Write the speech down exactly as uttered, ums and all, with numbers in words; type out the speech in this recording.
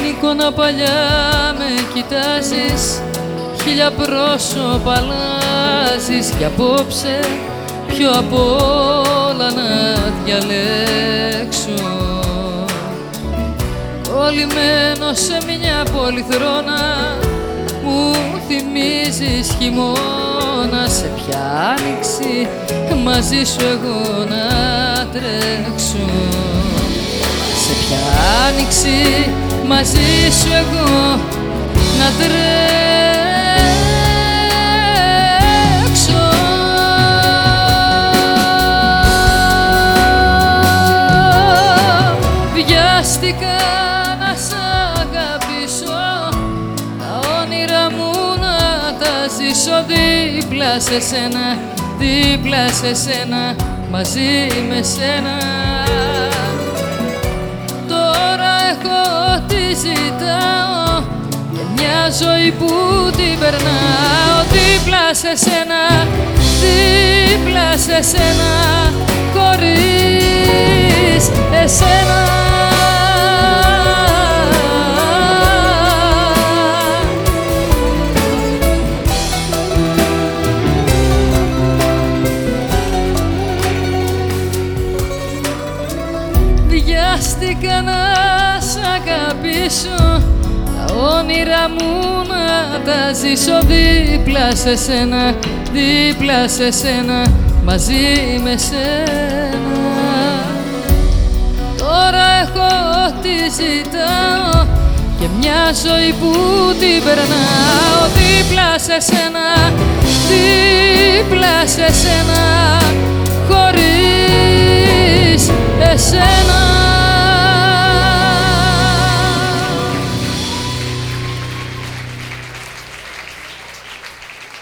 εικόνα παλιά με κοιτάζεις, χίλια πρόσωπα αλλάζεις κι απόψε ποιο απ' όλα να διαλέξω. Κολλημένο σε μια πολυθρόνα μου θυμίζεις χειμώνα. Σε ποια άνοιξη μαζί σου εγώ να τρέξω. Σε ποια άνοιξη μαζί σου εγώ να τρέξω. Βιάστηκα να σ' αγαπήσω, τα όνειρα μου να τα ζήσω δίπλα σε σένα, δίπλα σε σένα, μαζί με σένα. Τώρα έχω τι ζητάω και μια ζωή που την περνάω δίπλα σε σένα, δίπλα σε σένα, χωρίς εσένα. Βιάστηκα να σ' αγαπήσω, τα όνειρα μου να τα ζήσω δίπλα σε σένα, δίπλα σε σένα, μαζί με σένα. Τώρα έχω τι ζητάω και μια ζωή που την περνάω δίπλα σε σένα, δίπλα σε σένα, χωρίς